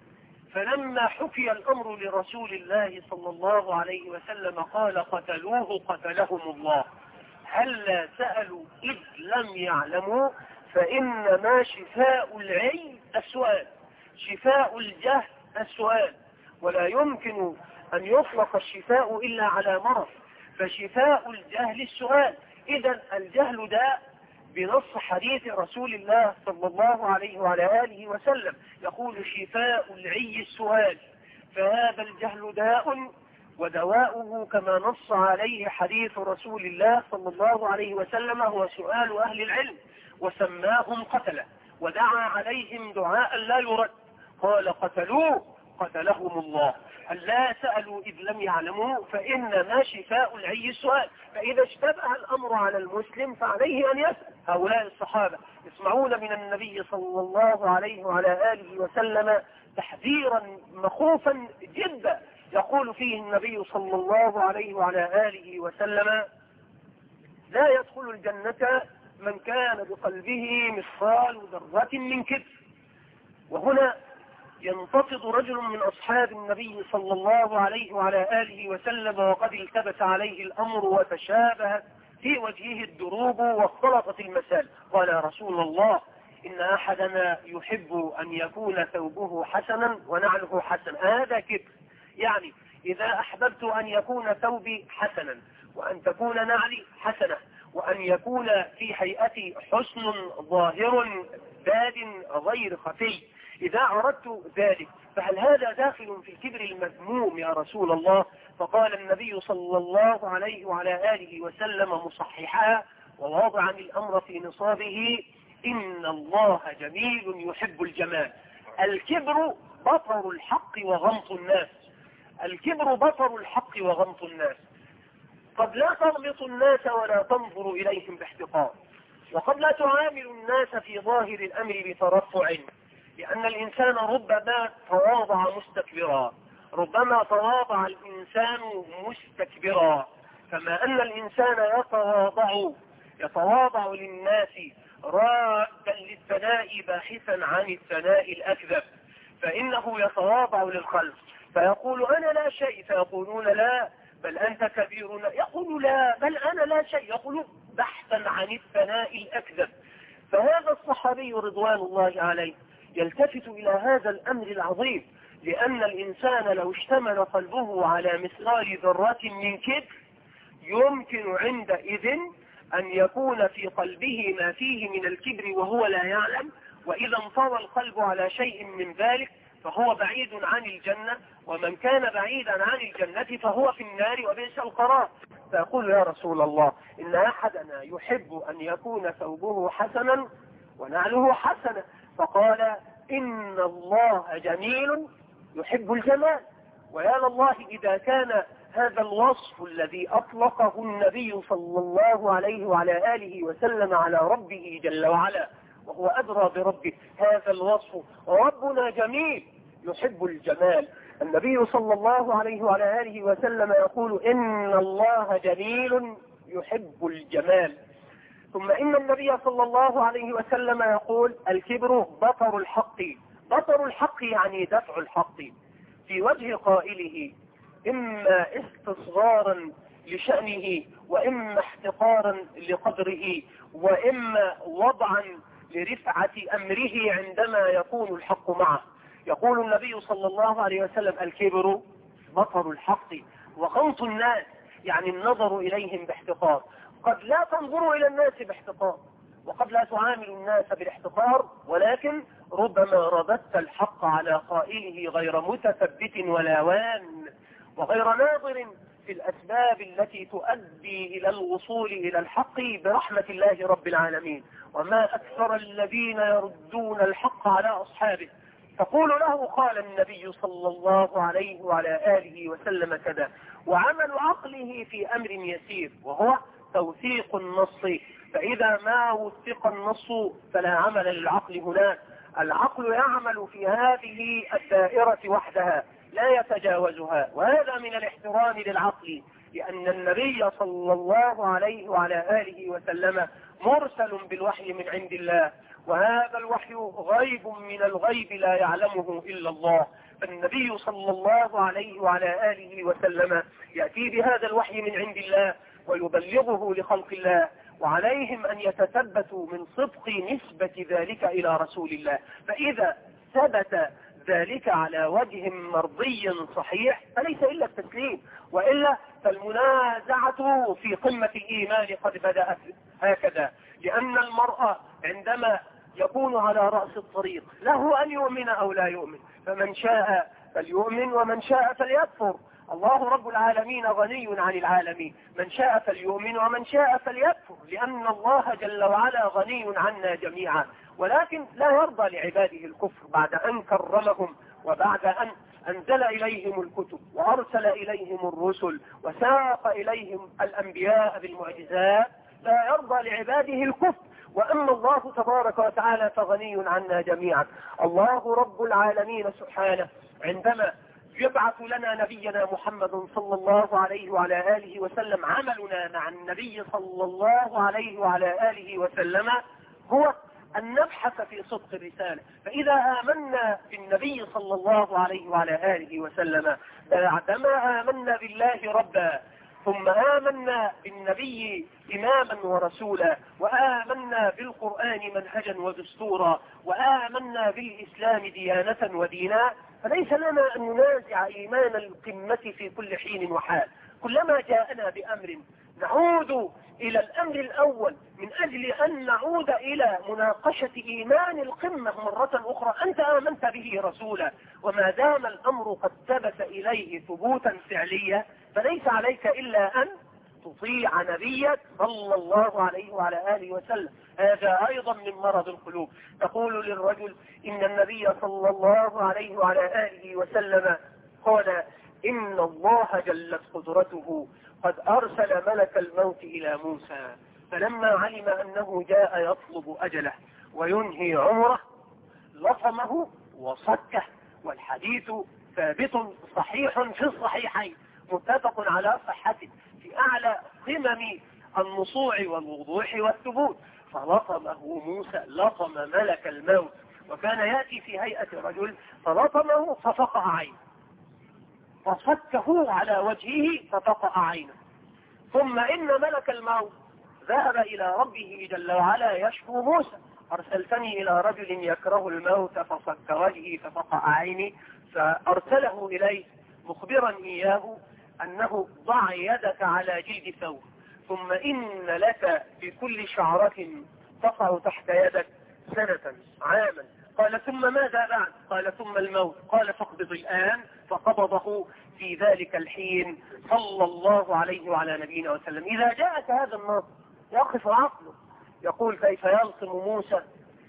فلما حكي الأمر لرسول الله صلى الله عليه وسلم قال: قتلوه قتلهم الله. هل سألوا إذ لم يعلموا؟ فإنما شفاء العلم السؤال، شفاء الجهل السؤال، ولا يمكن أن يطلق الشفاء إلا على مرض، فشفاء الجهل السؤال. إذا الجهل داء بنص حديث رسول الله صلى الله عليه وعلى آله وسلم، يقول شفاء العي السؤال. فهذا الجهل داء، ودواؤه كما نص عليه حديث رسول الله صلى الله عليه وسلم هو سؤال أهل العلم، وسماهم قتلة، ودعا عليهم دعاء لا يرد، قال قتلوه قتلهم الله، ألا سألوا إذ لم يعلموا، فإنما شفاء العي السؤال. فإذا اشتبه الأمر على المسلم فعليه أن يسأل. هؤلاء الصحابة يسمعون من النبي صلى الله عليه وعلى آله وسلم تحذيرا مخوفا جدا، يقول فيه النبي صلى الله عليه وعلى آله وسلم: لا يدخل الجنة من كان بقلبه مثقال ذرة من كبر. وهنا ينتفض رجل من أصحاب النبي صلى الله عليه وعلى آله وسلم وقد التبس عليه الأمر وتشابهت في وجهه الدروب واختلطت المسال، قال: يا رسول الله، إن أحدنا يحب أن يكون ثوبه حسنا ونعله حسن. هذا كبر، يعني إذا أحببت أن يكون ثوبي حسنا، وأن تكون نعلي حسنة، وأن يكون في هيئتي حسن ظاهر باد غير خفي، إذا أردت ذلك فهل هذا داخل في الكبر المذموم يا رسول الله؟ فقال النبي صلى الله عليه وعلى آله وسلم مصححا وواضعا الأمر في نصابه: إن الله جميل يحب الجمال. الكبر بطر الحق وغمط الناس. الكبر بطر الحق وغمط الناس. قد لا تغمط الناس ولا تنظر إليهم باحتقار، وقد لا تعامل الناس في ظاهر الأمر بترفع، لأن الإنسان ربما تواضع مستكبرا، ربما تواضع الإنسان مستكبرا. كما أن الإنسان يتواضع يتواضع للناس رادا للثناء باحثا عن الثناء الأكذب، فإنه يتواضع للخلق فيقول: أنا لا شيء، فيقولون: لا بل أنت كبير، يقول: لا بل أنا لا شيء، يقول بحثا عن الثناء الأكذب. فهذا الصحابي رضوان الله عليه يلتفت إلى هذا الأمر العظيم، لأن الإنسان لو اشتمل قلبه على مثقال ذرة من كبر يمكن عندئذ أن يكون في قلبه ما فيه من الكبر وهو لا يعلم، وإذا انطوى القلب على شيء من ذلك فهو بعيد عن الجنة، ومن كان بعيدا عن الجنة فهو في النار وبئس القرار. فيقول: يا رسول الله، إن أحدنا يحب أن يكون ثوبه حسنا ونعله حسنا. فقال: إن الله جميل يحب الجمال. ويا لله إذا كان هذا الوصف الذي أطلقه النبي صلى الله عليه وعلى آله وسلم على ربه جل وعلا وهو أدرى بربه، هذا الوصف ربنا جميل يحب الجمال. النبي صلى الله عليه وعلى آله وسلم يقول: إن الله جميل يحب الجمال. ثم إن النبي صلى الله عليه وسلم يقول: الكبر بطر الحق. بطر الحق يعني دفع الحق في وجه قائله، إما استصغارا لشأنه، وإما احتقارا لقدره، وإما وضعا لرفعة أمره عندما يكون الحق معه. يقول النبي صلى الله عليه وسلم: الكبر بطر الحق وغمط الناس، يعني النظر إليهم باحتقار. قد لا تنظر إلى الناس باحتقار، وقد لا تعامل الناس بالاحتقار، ولكن ربما رددت الحق على قائله غير متثبت ولا وان، وغير ناظر في الأسباب التي تؤدي إلى الوصول إلى الحق برحمة الله رب العالمين. وما أكثر الذين يردون الحق على أصحابه. تقول له: قال النبي صلى الله عليه وعلى آله وسلم كذا، وعمل عقله في أمر يسير وهو توثيق النص. فإذا ما وثق النص فلا عمل للعقل هناك. العقل يعمل في هذه الدائرة وحدها لا يتجاوزها، وهذا من الاحترام للعقل، لأن النبي صلى الله عليه وعلى آله وسلم مرسل بالوحي من عند الله، وهذا الوحي غيب من الغيب لا يعلمه إلا الله. فالنبي صلى الله عليه وعلى آله وسلم يأتي بهذا الوحي من عند الله ويبلغه لخلق الله، وعليهم أن يتثبتوا من صدق نسبة ذلك إلى رسول الله. فإذا ثبت ذلك على وجه مرضي صحيح فليس إلا التسليم، وإلا فالمنازعة في قمة الإيمان قد بدأت هكذا. لأن المرء عندما يكون على رأس الطريق له أن يؤمن أو لا يؤمن، فمن شاء فليؤمن ومن شاء فليكفر. الله رب العالمين غني عن العالمين، من شاء فليؤمن ومن شاء فليكفر، لأن الله جل وعلا غني عنا جميعا. ولكن لا يرضى لعباده الكفر بعد أن كرمهم وبعد أن أنزل إليهم الكتب وأرسل إليهم الرسل وساق إليهم الأنبياء بالمعجزات، لا يرضى لعباده الكفر. وأما الله تبارك وتعالى فغني عنا جميعا. الله رب العالمين سبحانه عندما يبعث لنا نبينا محمد صلى الله عليه وعلى آله وسلم، عملنا مع النبي صلى الله عليه وعلى آله وسلم هو أن نبحث في صدق الرسالة. فإذا آمنا بالنبي صلى الله عليه وعلى آله وسلم بعدما آمنا بالله ربا، ثم آمنا بالنبي إماما ورسولا، وآمنا بالقرآن منهجا ودستورا، وآمنا بالإسلام ديانة ودينا، فليس لنا أن ننازع إيمان القمة في كل حين وحال. كلما جاءنا بأمر نعود إلى الأمر الأول من أجل أن نعود إلى مناقشة إيمان القمة مرة أخرى. أنت آمنت به رسولا، وما دام الأمر قد ثبت إليه ثبوتا فعليا فليس عليك إلا أن تطيع نبيك صلى الله عليه وعلى آله وسلم. هذا أيضا من مرض القلوب. تقول للرجل إن النبي صلى الله عليه وعلى آله وسلم قال إن الله جلت قدرته قد أرسل ملك الموت إلى موسى، فلما علم أنه جاء يطلب أجله وينهي عمره لطمه وصكه. والحديث ثابت صحيح في الصحيحين متفق على صحته في أعلى قمم النصوع والوضوح والثبوت. فلطمه موسى، لطم ملك الموت، وكان يأتي في هيئة رجل فلطمه ففقع عينه، فصكه على وجهه ففقع عينه. ثم إن ملك الموت ذهب إلى ربه جل وعلا يشكو موسى، أرسلتني إلى رجل يكره الموت فصك وجهي ففقع عيني، فأرسله إليه مخبرا إياه أنه ضع يدك على جلد ثوب، ثم إن لك بكل شعرة تقع تحت يدك سنة عاما. قال ثم ماذا بعد؟ قال ثم الموت. قال فاقبض الآن، فقبضه في ذلك الحين صلى الله عليه وعلى نبينا وسلم. إذا جاءك هذا النص يقف عقله يقول كيف يلطم موسى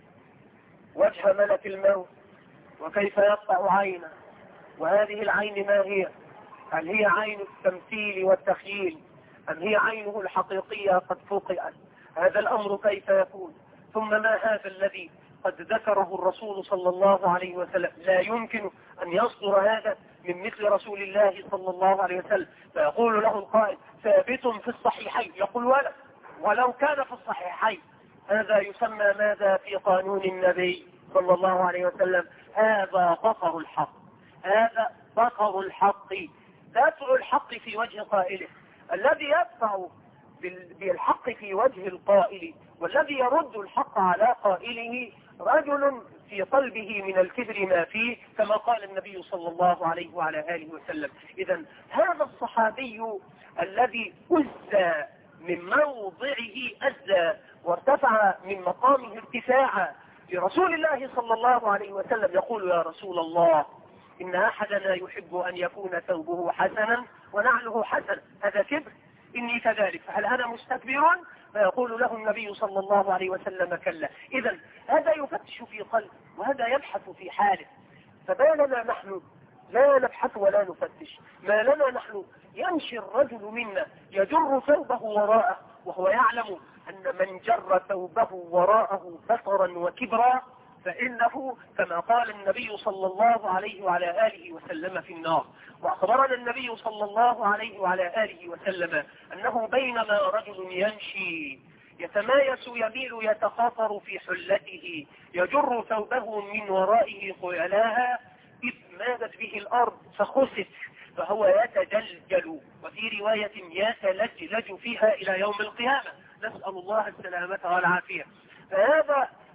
وجه ملك الموت وكيف يقطع عينه، وهذه العين ما هي؟ هل هي عين التمثيل والتخييل أم هي عينه الحقيقية قد فقئت؟ هذا الأمر كيف يكون؟ ثم ما هذا الذي قد ذكره الرسول صلى الله عليه وسلم؟ لا يمكن أن يصدر هذا من مثل رسول الله صلى الله عليه وسلم. فيقول له القائل ثابت في الصحيحين، يقول ولا ولو كان في الصحيحين. هذا يسمى ماذا في قانون النبي صلى الله عليه وسلم؟ هذا بطر الحق، هذا بطر الحق، دافع الحق في وجه قائله. الذي يدفع بالحق في وجه القائل والذي يرد الحق على قائله رجل في قلبه من الكبر ما فيه، كما قال النبي صلى الله عليه وعلى آله وسلم. إذن هذا الصحابي الذي أزى من موضعه أزى وارتفع من مقامه ارتفاعا لرسول الله صلى الله عليه وسلم، يقول يا رسول الله إن أحدنا يحب أن يكون ثوبه حسنا ونعله حسن، هذا كبر؟ إني كذلك، فهل أنا مستكبر؟ فيقول له النبي صلى الله عليه وسلم كلا. إذن هذا يفتش في قلبه وهذا يبحث في حاله. فما لنا نحن لا نبحث ولا نفتش، ما لنا نحن يمشي الرجل منا يجر ثوبه وراءه وهو يعلم أن من جر ثوبه وراءه بطرا وكبرا فإنه كما قال النبي صلى الله عليه وعلى آله وسلم في النار. وأخبرنا النبي صلى الله عليه وعلى آله وسلم أنه بينما رجل يمشي يتمايس يميل يتخاطر في حلته يجر ثوبه من ورائه خيلاها إذ مادت به الأرض فخسف فهو يتجلجل، وفي رواية يتلجلج فيها إلى يوم القيامة، نسأل الله السلامة والعافية. فهذا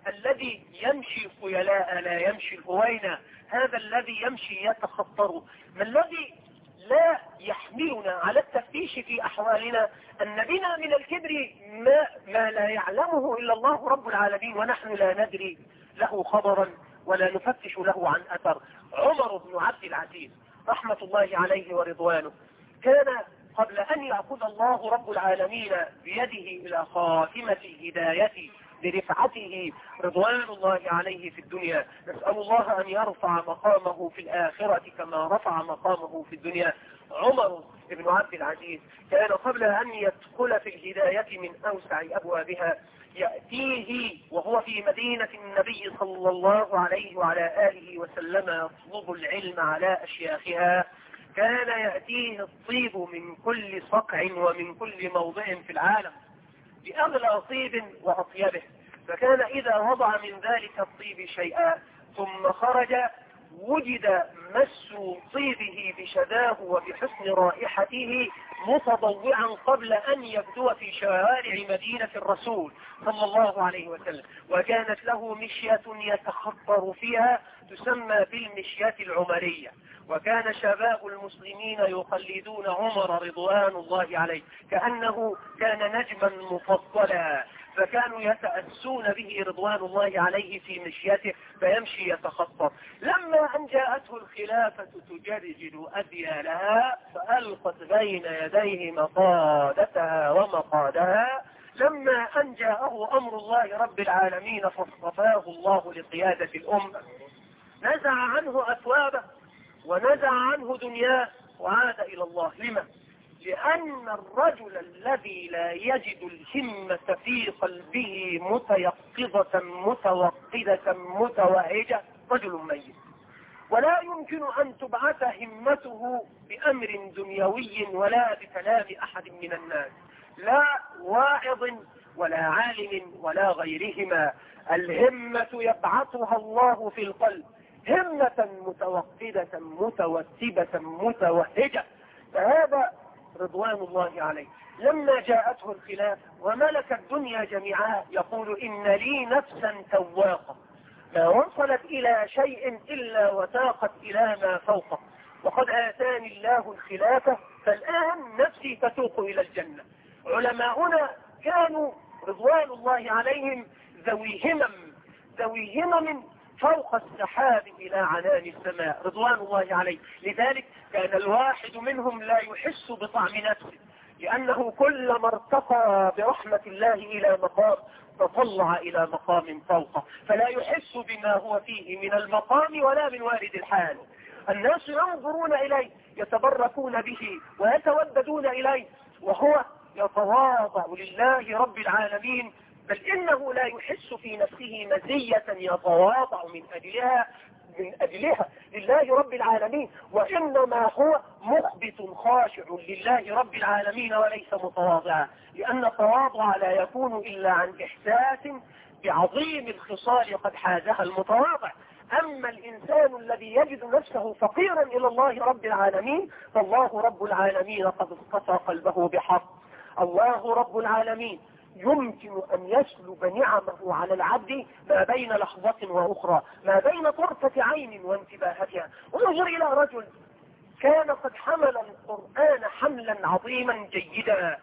الذي يمشي خيلاء لا يمشي الهوينة، هذا الذي يمشي يتخطر، ما الذي لا يحملنا على التفتيش في أحوالنا أن بنا من الكبر ما, ما لا يعلمه إلا الله رب العالمين ونحن لا ندري له خبرا ولا نفتش له عن أثر. عمر بن عبد العزيز رحمة الله عليه ورضوانه كان قبل أن يأخذ الله رب العالمين بيده إلى خاتمة الهداية برفعته رضوان الله عليه في الدنيا، نسأل الله أن يرفع مقامه في الآخرة كما رفع مقامه في الدنيا. عمر بن عبد العزيز كان قبل أن يدخل في الهداية من أوسع أبوابها يأتيه وهو في مدينة النبي صلى الله عليه وعلى آله وسلم يطلب العلم على أشياخها، كان يأتيه الطيب من كل صقع ومن كل موضع في العالم بأغلى طيب وأطيبه، فكان إذا وضع من ذلك الطيب شيئا ثم خرج وجد مس طيبه بشذاه وبحسن رائحته متضوعا قبل أن يبدو في شوارع مدينة الرسول صلى الله عليه وسلم. وكانت له مشية يتخطر فيها تسمى بالمشية العمرية، وكان شباب المسلمين يقلدون عمر رضوان الله عليه كأنه كان نجما مفضلا، فكانوا يتأسون به رضوان الله عليه في مشيته فيمشي يتخطر. لما أن جاءته الخلافة تجرجل أذيالها فألقت بين يديه مقادتها ومقادها، لما أن جاءه أمر الله رب العالمين فاصطفاه الله لقيادة الأمة نزع عنه أثوابه ونزع عنه دنياه وعاد إلى الله. لما؟ لأن الرجل الذي لا يجد الهمة في قلبه متيقظة متوقدة متوهجة رجل ميت، ولا يمكن أن تبعث همته بأمر دنيوي ولا بكلام أحد من الناس، لا واعظ ولا عالم ولا غيرهما. الهمة يبعثها الله في القلب همة متوقدة متوتبة متوهجة. فهذا رضوان الله عليه لما جاءته الخلافة وملك الدنيا جميعها يقول إن لي نفسا تواقة ما وصلت إلى شيء إلا وتاقت إلى ما فوقه، وقد آتاني الله الخلافة فالآن نفسي تتوق إلى الجنة. علماؤنا كانوا رضوان الله عليهم ذوي همم ذوي همم فوق السحاب إلى عنان السماء رضوان الله عليه. لذلك كان الواحد منهم لا يحس بطعم نفسه، لأنه كلما ارتقى برحمة الله إلى مقام تطلع إلى مقام فوقه، فلا يحس بما هو فيه من المقام ولا من وارد الحال. الناس ينظرون إليه يتبركون به ويتوددون إليه وهو يتواضع لله رب العالمين، بل إنه لا يحس في نفسه مزية يتواضع من أجلها من أجلها لله رب العالمين، وإنما هو مخبت خاشع لله رب العالمين وليس متواضعا، لأن التواضع لا يكون إلا عن إحساس بعظيم الخصال قد حازها المتواضع. أما الإنسان الذي يجد نفسه فقيرا إلى الله رب العالمين فالله رب العالمين قد اصطفى قلبه بحق. الله رب العالمين يمكن أن يسلب نعمه على العبد ما بين لحظة وأخرى، ما بين طرفة عين وانتباهتها. ونظر إلى رجل كان قد حمل القرآن حملا عظيما جيدا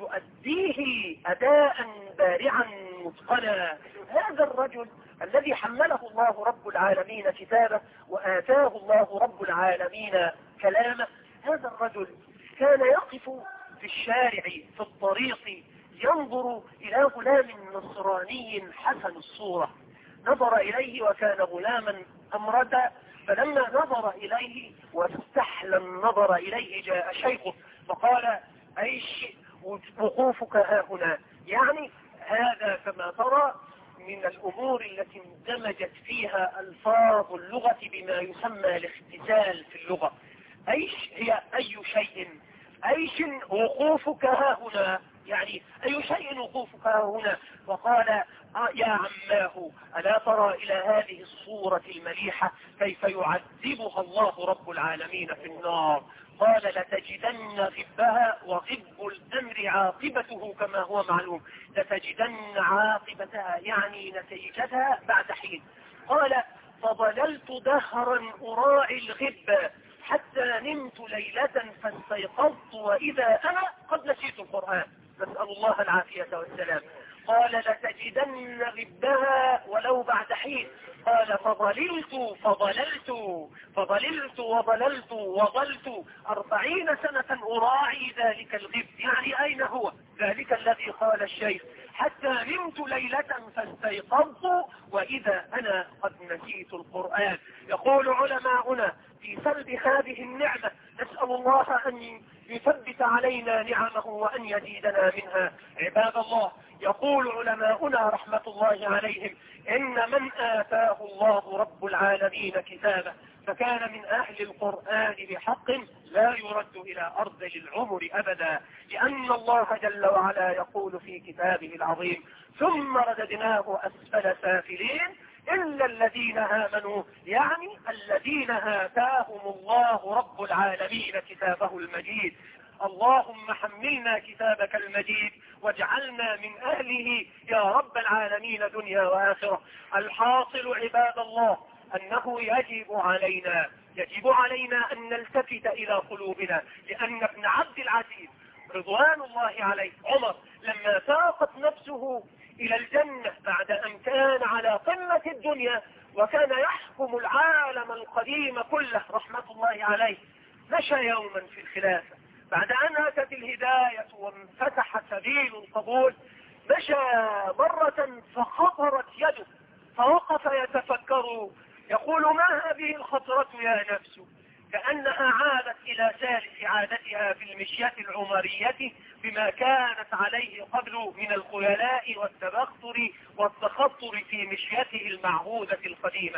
يؤديه أداء بارعا متقنا. هذا الرجل الذي حمله الله رب العالمين كتابه وآتاه الله رب العالمين كلامه، هذا الرجل كان يقف في الشارع في الطريق ينظر إلى غلام نصراني حسن الصورة، نظر إليه وكان غلاما أمردا، فلما نظر إليه واستحلى النظر إليه جاء شيخه فقال أيش وقوفك ها هنا؟ يعني هذا كما ترى من الأمور التي اندمجت فيها ألفاظ اللغة بما يسمى الاختزال في اللغة. أيش هي أي شيء؟ أيش وقوفك ها هنا؟ يعني أي شيء وقوفك ها هنا؟ وقال آه يا عماه ألا ترى إلى هذه الصورة المليحة كيف يعذبها الله رب العالمين في النار؟ قال لتجدن غبها، وغب الأمر عاقبته كما هو معلوم، لتجدن عاقبتها يعني نتيجتها بعد حين. قال فظللت دهرا أراعي الغب حتى نمت ليلة فاستيقظت وإذا أنا قد نسيت القرآن، نسأل الله العافية والسلام. قال لتجدن غبها ولو بعد حين. قال فظللت فظللت فظللت وظللت وظلت أربعين سنة أراعي ذلك الغب، يعني أين هو ذلك الذي قال الشيخ حتى نمت ليلة فاستيقظت وإذا أنا قد نسيت القرآن. يقول علماؤنا في سلب هذه النعمة، نسأل الله أن يثبت علينا نعمه وأن يزيدنا منها. عباد الله، يقول علماؤنا رحمة الله عليهم إن من آتاه الله رب العالمين كتابه فكان من أهل القرآن بحق لا يرد إلى أرض العمر أبدا، لأن الله جل وعلا يقول في كتابه العظيم ثم رددناه أسفل سافلين إلا الذين آمنوا، يعني الذين آتاهم الله رب العالمين كتابه المجيد. اللهم حملنا كتابك المجيد واجعلنا من أهله يا رب العالمين دنيا وآخرة. الحاصل عباد الله أنه يجب علينا يجب علينا أن نلتفت إلى قلوبنا، لأن ابن عبد العزيز رضوان الله عليه عمر لما ساقت نفسه إلى الجنة بعد أن كان على قمة الدنيا وكان يحكم العالم القديم كله رحمة الله عليه، مشى يوما في الخلافة بعد أن أتت الهداية وانفتح سبيل القبول، مشى مرة فخطرت يده فوقف يتفكر يقول ما هذه الخطرة يا نفس؟ كأنها عادت إلى سالف عادتها في المشية العمرية بما كانت عليه قبل من الخيلاء والتبختر والتخطر في مشيته المعهودة القديمة،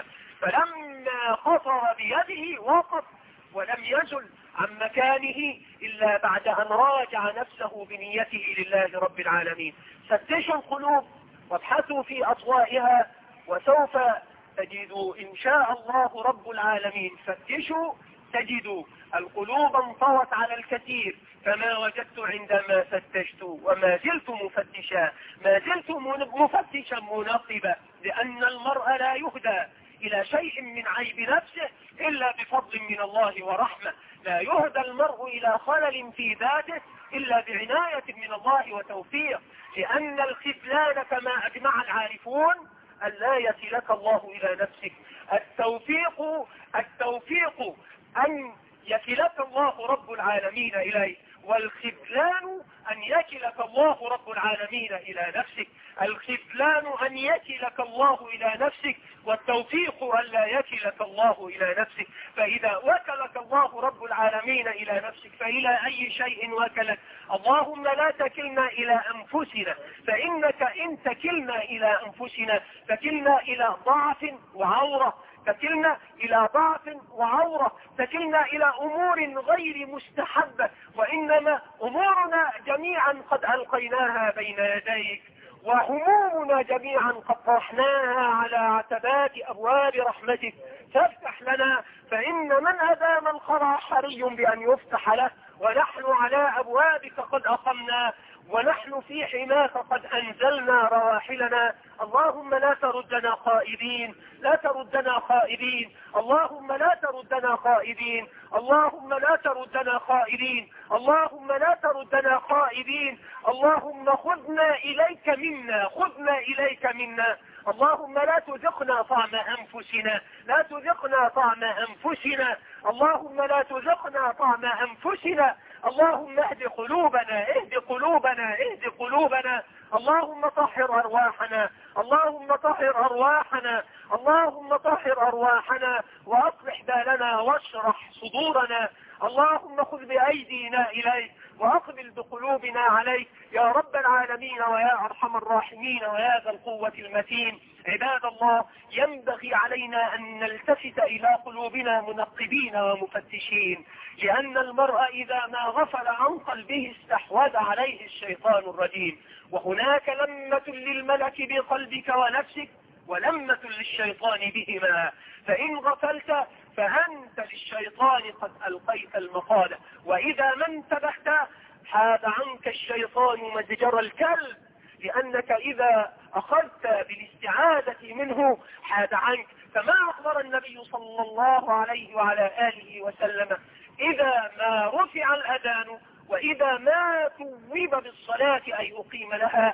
فلما خطر بيده وقف ولم يزل عن مكانه إلا بعد أن راجع نفسه بنيته لله رب العالمين. فتشوا القلوب وابحثوا في أطوائها وسوف تجدوا إن شاء الله رب العالمين. فتشوا تجدوا القلوب انطوت على الكثير فما وجدت عندما فتشت، وما زلت مفتشا ما زلت مفتشا منقبا، لأن المرء لا يهدى إلى شيء من عيب نفسه إلا بفضل من الله ورحمة، لا يهدى المرء إلى خلل في ذاته إلا بعناية من الله وتوفيق، لأن الخذلان كما أجمع العارفون أن لا يصلك الله إلى نفسك. التوفيق التوفيق أن يكلك الله رب العالمين إليه، والخذلان أن يكلك الله رب العالمين إلى نفسك. الخذلان أن يكلك الله إلى نفسك، والتوفيق أن لا يكلك الله إلى نفسك. فإذا وكلك الله رب العالمين إلى نفسك فإلى أي شيء وكلك؟ اللهم لا تكلنا إلى أنفسنا، فإنك إن تكلنا إلى أنفسنا تكلنا إلى ضعف وعورة، تكلنا إلى ضعف وعورة، تكلنا إلى أمور غير مستحبة، وإنما أمورنا جميعا قد ألقيناها بين يديك، وهمومنا جميعا قد طرحناها على عتبات أبواب رحمتك، فافتح لنا، فإن من أدام الخرى حري بأن يفتح له، ونحن على أبوابك قد أقمنا، ونحن في حماك قد أنزلنا رواحلنا. اللهم لا تردنا خائبين، لا تردنا خائبين، اللهم لا تردنا خائبين، اللهم لا تردنا خائبين، اللهم لا تردنا خائبين، اللهم خذنا إليك منا، خذنا إليك منا، اللهم لا تذقنا طعم أنفسنا، لا تذقنا طعم أنفسنا، اللهم لا تذقنا طعم أنفسنا، اللهم اهد قلوبنا، اهد قلوبنا، اهد قلوبنا، اللهم طهر أرواحنا، اللهم طهر أرواحنا، اللهم طهر أرواحنا، وأصلح بالنا واشرح صدورنا، اللهم خذ بأيدينا إليك وأقبل بقلوبنا عليك يا رب العالمين ويا أرحم الراحمين ويا ذا القوة المتين. عباد الله، ينبغي علينا أن نلتفت إلى قلوبنا منقبين ومفتشين، لأن المرء إذا ما غفل عن قلبه استحوذ عليه الشيطان الرجيم، وهناك لمة للملك بقلبك ونفسك ولمة للشيطان بهما، فإن غفلت فأنت للشيطان قد ألقيت المقالة، وإذا ما انتبهت حاد عنك الشيطان مزجر الكلب، لأنك إذا أخذت بالاستعاذة منه حاد عنك. كما أخبر النبي صلى الله عليه وعلى آله وسلم: إذا ما رفع الأذان وإذا ما ثوب بالصلاة أي أقيم لها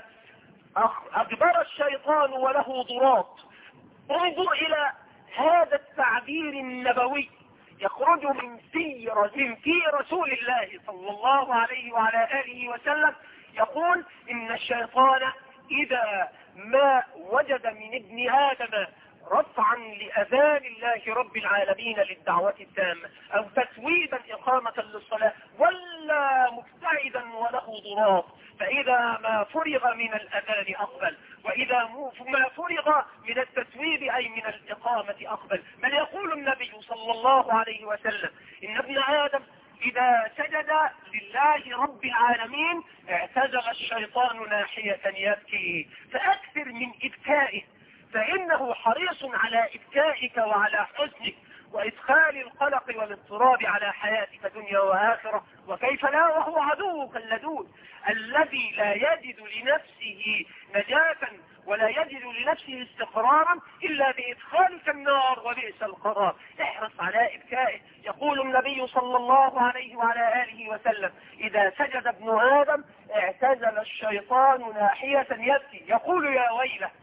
أدبر الشيطان وله ضراط. انظر إلى هذا التعبير النبوي يخرج من سيرة في رسول الله صلى الله عليه وعلى آله وسلم، يقول إن الشيطان إذا ما وجد من ابن آدم رفعا لأذان الله رب العالمين للدعوة التامة أو تسويبا إقامة للصلاة ولا مبتعدا وله ضراط، فإذا ما فرغ من الأذان أقبل، وإذا ما فرغ من التسويب أي من الإقامة أقبل. بل يقول النبي صلى الله عليه وسلم إن ابن آدم إذا سجد لله رب العالمين اعتزل الشيطان ناحية يبكي، فأكثر من إبكائه، فإنه حريص على إبكائك وعلى حزنك وإدخال القلق والاضطراب على حياتك دنيا وآخرة. وكيف لا وهو عدوك اللدود الذي لا يجد لنفسه نجاة ولا يجد لنفسه استقرارا إلا بإدخالك النار وبئس القرار. احرص على إبكائه. يقول النبي صلى الله عليه وعلى آله وسلم إذا سجد ابن آدم اعتزل الشيطان ناحية يبكي، يقول يا ويله.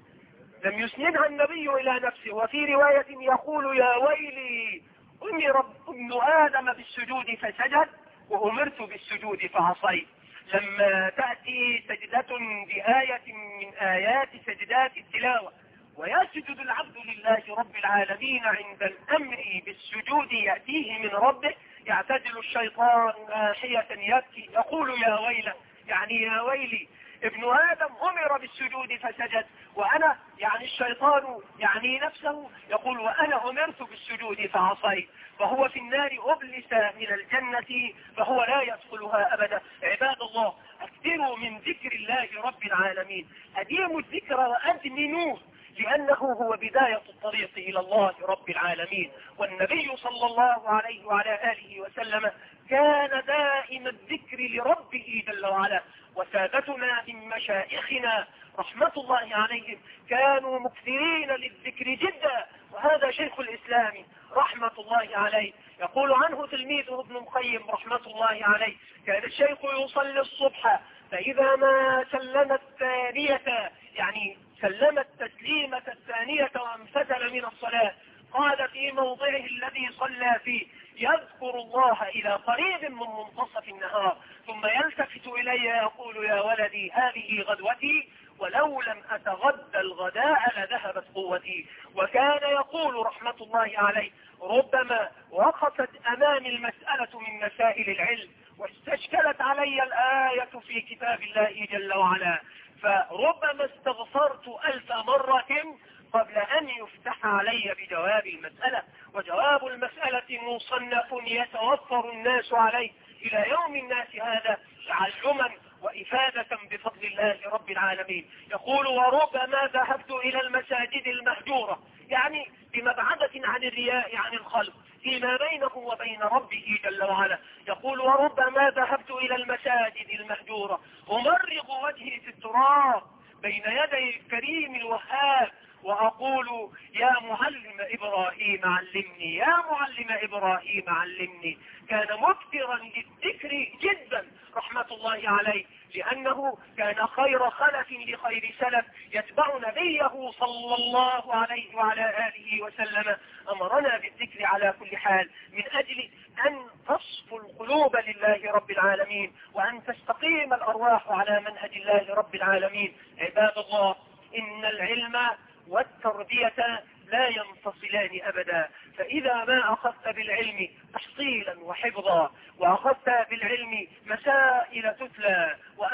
لم يسندها النبي إلى نفسه، وفي رواية يقول يا ويلي أمر ابن آدم بالسجود فسجد وأمرت بالسجود فعصيت. لما تأتي سجدة بآية من آيات سجدات التلاوة ويسجد العبد لله رب العالمين عند الأمر بالسجود يأتيه من ربه يعتدل الشيطان ناحية يبكي، يقول يا ويله، يعني يا ويلي ابن آدم أمر بالسجود فسجد، وأنا يعني الشيطان يعني نفسه يقول وأنا أمرت بالسجود فعصيت، فهو في النار أبلس من الجنة فهو لا يدخلها أبدا. عباد الله أكثروا من ذكر الله رب العالمين، أديموا الذكر وأدمنوه، لأنه هو بداية الطريق إلى الله رب العالمين. والنبي صلى الله عليه وعلى آله وسلم كان دائم الذكر لربه جل وعلا، وسادتنا من مشائخنا رحمة الله عليهم كانوا مكثرين للذكر جدا، وهذا شيخ الإسلام رحمة الله عليه يقول عنه تلميذه ابن القيم رحمة الله عليه: كان الشيخ يصلي الصبح فإذا ما سلم الثانية، يعني سلم التسليمة الثانية وانفتل من الصلاة، قال في موضعه الذي صلى فيه يذكر الله إلى قريب من منتصف النهار، ثم يلتفت إلي يقول يا ولدي هذه غدوتي ولو لم أتغدى الغداء لذهبت قوتي. وكان يقول رحمة الله عليه: ربما وقفت أمامي المسألة من مسائل العلم واستشكلت علي الآية في كتاب الله جل وعلا، فربما استغفرت ألف مرة قبل أن يفتح علي بجواب المسألة، وجواب المسألة مصنف يتوفر الناس عليه إلى يوم الناس هذا تعلما وإفادة بفضل الله رب العالمين. يقول: وربما ذهبت إلى المساجد المهجورة، يعني بمبعدة عن الرياء عن الخلق فيما بينه وبين ربه جل وعلا. يقول: وربما ذهبت إلى المساجد المهجورة أمرغ وجهي في التراب بين يدي الكريم الوهاب وأقول يا معلم إبراهيم علمني، يا معلم إبراهيم علمني. كان مكثرا للذكر جدا رحمة الله عليه، لأنه كان خير خلف لخير سلف يتبع نبيه صلى الله عليه وعلى آله وسلم. أمرنا بالذكر على كل حال من أجل أن تصفو القلوب لله رب العالمين وأن تستقيم الأرواح على منهج الله رب العالمين. عباد الله، إن العلم والتربية لا ينفصلان أبدا، فإذا ما أخذت بالعلم تحصيلا وحفظا وأخذت بالعلم مسائل تتلى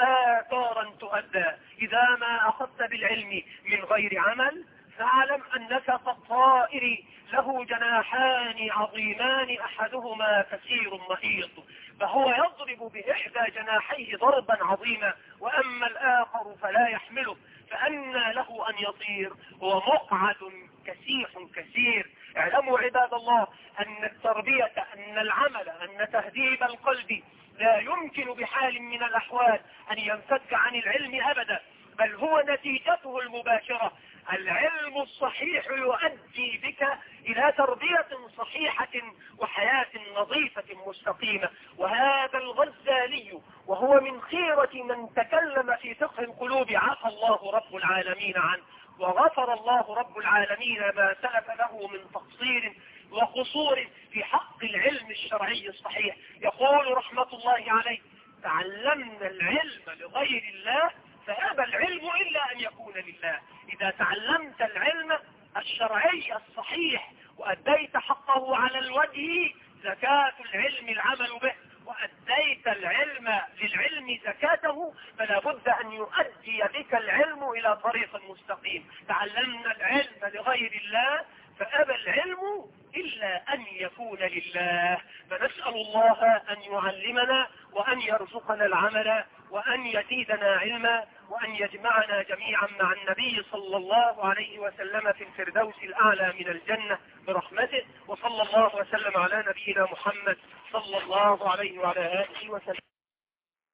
وآثارا تؤدى، إذا ما أخذت بالعلم من غير عمل فاعلم أنك كالطائر له جناحان عظيمان أحدهما كثير محيط، فهو يضرب بإحدى جناحيه ضربا عظيما وأما الآخر فلا يحمله، فأنى له أن يطير؟ هو مقعد كسيح كثير. اعلموا عباد الله أن التربية، أن العمل، أن تهذيب القلب لا يمكن بحال من الأحوال أن ينفك عن العلم أبدا، بل هو نتيجته المباشرة. العلم الصحيح يؤدي بك إلى تربية صحيحة وحياة نظيفة مستقيمة. وهذا الغزالي وهو من خيرة من تكلم في فقه القلوب عفى الله رب العالمين عنه، وغفر الله رب العالمين ما سلف له من تقصير وقصور في حق العلم الشرعي الصحيح. يقول رحمة الله عليه: تعلمنا العلم لغير الله فأبى العلم إلا أن يكون لله. إذا تعلمت العلم الشرعي الصحيح وأديت حقه على الوجه، زكاة العلم العمل به، وأديت العلم للعلم زكاته، فلا بد أن يؤدي بك العلم إلى طريق مستقيم. تعلمنا العلم لغير الله فأبى العلم إلا أن يكون لله. فنسأل الله أن يعلمنا وأن يرزقنا العمل وأن يزيدنا علما وأن يجمعنا جميعا مع النبي صلى الله عليه وسلم في الفردوس الأعلى من الجنة برحمته. وصلى الله وسلم على نبينا محمد صلى الله عليه وعلى آله وسلم.